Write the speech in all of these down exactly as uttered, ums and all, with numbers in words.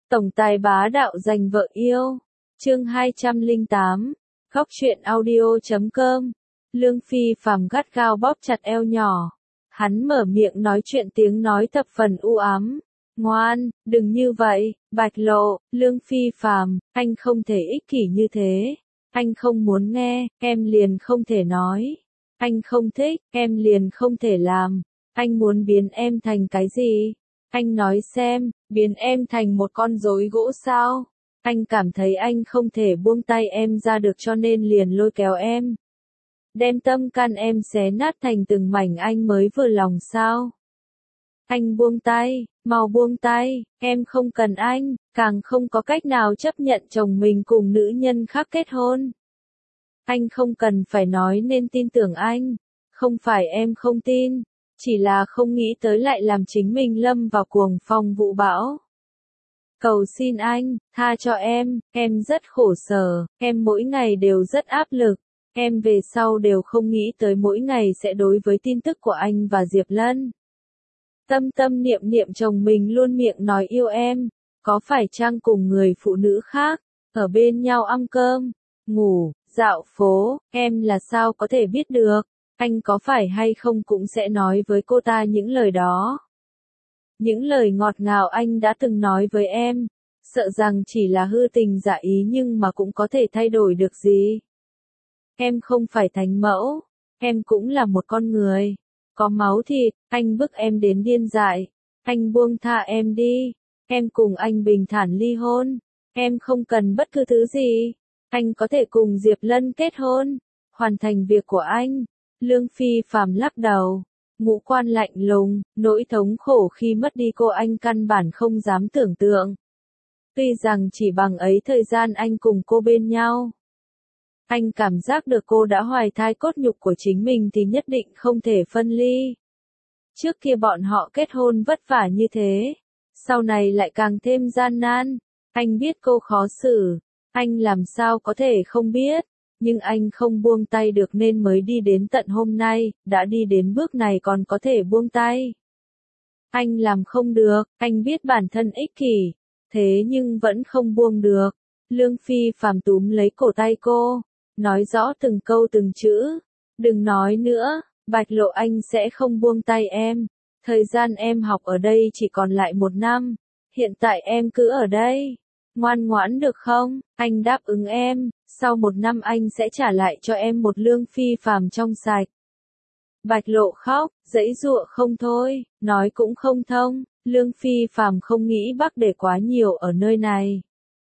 Tổng tài bá đạo giành vợ yêu. Chương hai trăm lẻ tám. Góc truyện audio chấm com. Lương Phi Phàm gắt gao bóp chặt eo nhỏ. Hắn mở miệng nói chuyện tiếng nói thập phần u ám. Ngoan, đừng như vậy, Bạch Lộ. Lương Phi Phàm, anh không thể ích kỷ như thế. Anh không muốn nghe, em liền không thể nói. Anh không thích, em liền không thể làm. Anh muốn biến em thành cái gì? Anh nói xem, biến em thành một con rối gỗ sao? Anh cảm thấy anh không thể buông tay em ra được cho nên liền lôi kéo em. Đem tâm can em xé nát thành từng mảnh anh mới vừa lòng sao? Anh buông tay, mau buông tay, em không cần anh, càng không có cách nào chấp nhận chồng mình cùng nữ nhân khác kết hôn. Anh không cần phải nói nên tin tưởng anh, không phải em không tin, chỉ là không nghĩ tới lại làm chính mình lâm vào cuồng phong vũ bão. Cầu xin anh, tha cho em, em rất khổ sở, em mỗi ngày đều rất áp lực, em về sau đều không nghĩ tới mỗi ngày sẽ đối với tin tức của anh và Diệp Lân. Tâm tâm niệm niệm chồng mình luôn miệng nói yêu em, có phải chăng cùng người phụ nữ khác, ở bên nhau ăn cơm, ngủ, dạo phố, em là sao có thể biết được, anh có phải hay không cũng sẽ nói với cô ta những lời đó. Những lời ngọt ngào anh đã từng nói với em, sợ rằng chỉ là hư tình giả ý nhưng mà cũng có thể thay đổi được gì. Em không phải thánh mẫu, em cũng là một con người, có máu thịt, anh bức em đến điên dại, anh buông tha em đi, em cùng anh bình thản ly hôn, em không cần bất cứ thứ gì, anh có thể cùng Diệp Lân kết hôn, hoàn thành việc của anh. Lương Phi Phàm lắc đầu, ngũ quan lạnh lùng, nỗi thống khổ khi mất đi cô anh căn bản không dám tưởng tượng. Tuy rằng chỉ bằng ấy thời gian anh cùng cô bên nhau, anh cảm giác được cô đã hoài thai cốt nhục của chính mình thì nhất định không thể phân ly. Trước kia bọn họ kết hôn vất vả như thế, sau này lại càng thêm gian nan, anh biết cô khó xử, anh làm sao có thể không biết. Nhưng anh không buông tay được nên mới đi đến tận hôm nay, đã đi đến bước này còn có thể buông tay. Anh làm không được, anh biết bản thân ích kỷ, thế nhưng vẫn không buông được. Lương Phi Phàm túm lấy cổ tay cô, nói rõ từng câu từng chữ. Đừng nói nữa, Bạch Lộ, anh sẽ không buông tay em. Thời gian em học ở đây chỉ còn lại một năm, hiện tại em cứ ở đây. Ngoan ngoãn được không? Anh đáp ứng em, sau một năm anh sẽ trả lại cho em một Lương Phi Phàm trong sạch. Bạch Lộ khóc, giãy giụa không thôi, nói cũng không thông, Lương Phi Phàm không nghĩ Bắc để quá nhiều ở nơi này.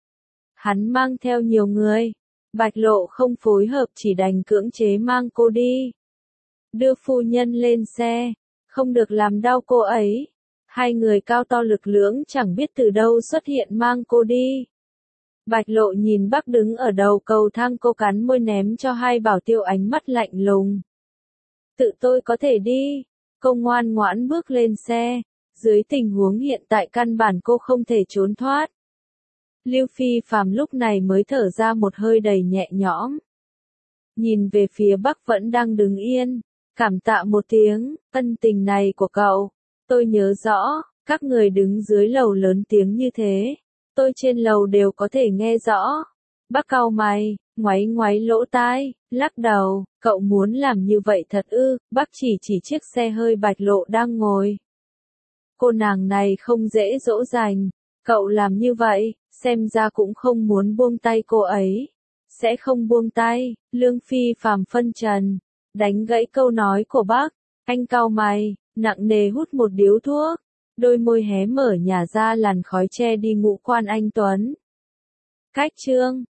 Hắn mang theo nhiều người, Bạch Lộ không phối hợp chỉ đành cưỡng chế mang cô đi. Đưa phu nhân lên xe, không được làm đau cô ấy. Hai người cao to lực lưỡng chẳng biết từ đâu xuất hiện mang cô đi. Bạch Lộ nhìn Bắc đứng ở đầu cầu thang, cô cắn môi ném cho hai bảo tiêu ánh mắt lạnh lùng. Tự tôi có thể đi. Cô ngoan ngoãn bước lên xe. Dưới tình huống hiện tại căn bản cô không thể trốn thoát. Lưu Phi Phàm lúc này mới thở ra một hơi đầy nhẹ nhõm. Nhìn về phía Bắc vẫn đang đứng yên. Cảm tạ một tiếng, ân tình này của cậu. Tôi nhớ rõ, các người đứng dưới lầu lớn tiếng như thế. Tôi trên lầu đều có thể nghe rõ. Bắc cau mày, ngoáy ngoáy lỗ tai, lắc đầu, cậu muốn làm như vậy thật ư? Bắc chỉ chỉ chiếc xe hơi Bạch Lộ đang ngồi. Cô nàng này không dễ dỗ dành, cậu làm như vậy, xem ra cũng không muốn buông tay cô ấy. Sẽ không buông tay, Lương Phi Phàm phân trần, đánh gãy câu nói của Bắc, anh cau mày, nặng nề hút một điếu thuốc. Đôi môi hé mở nhả ra làn khói che đi ngũ quan anh tuấn. Cách chương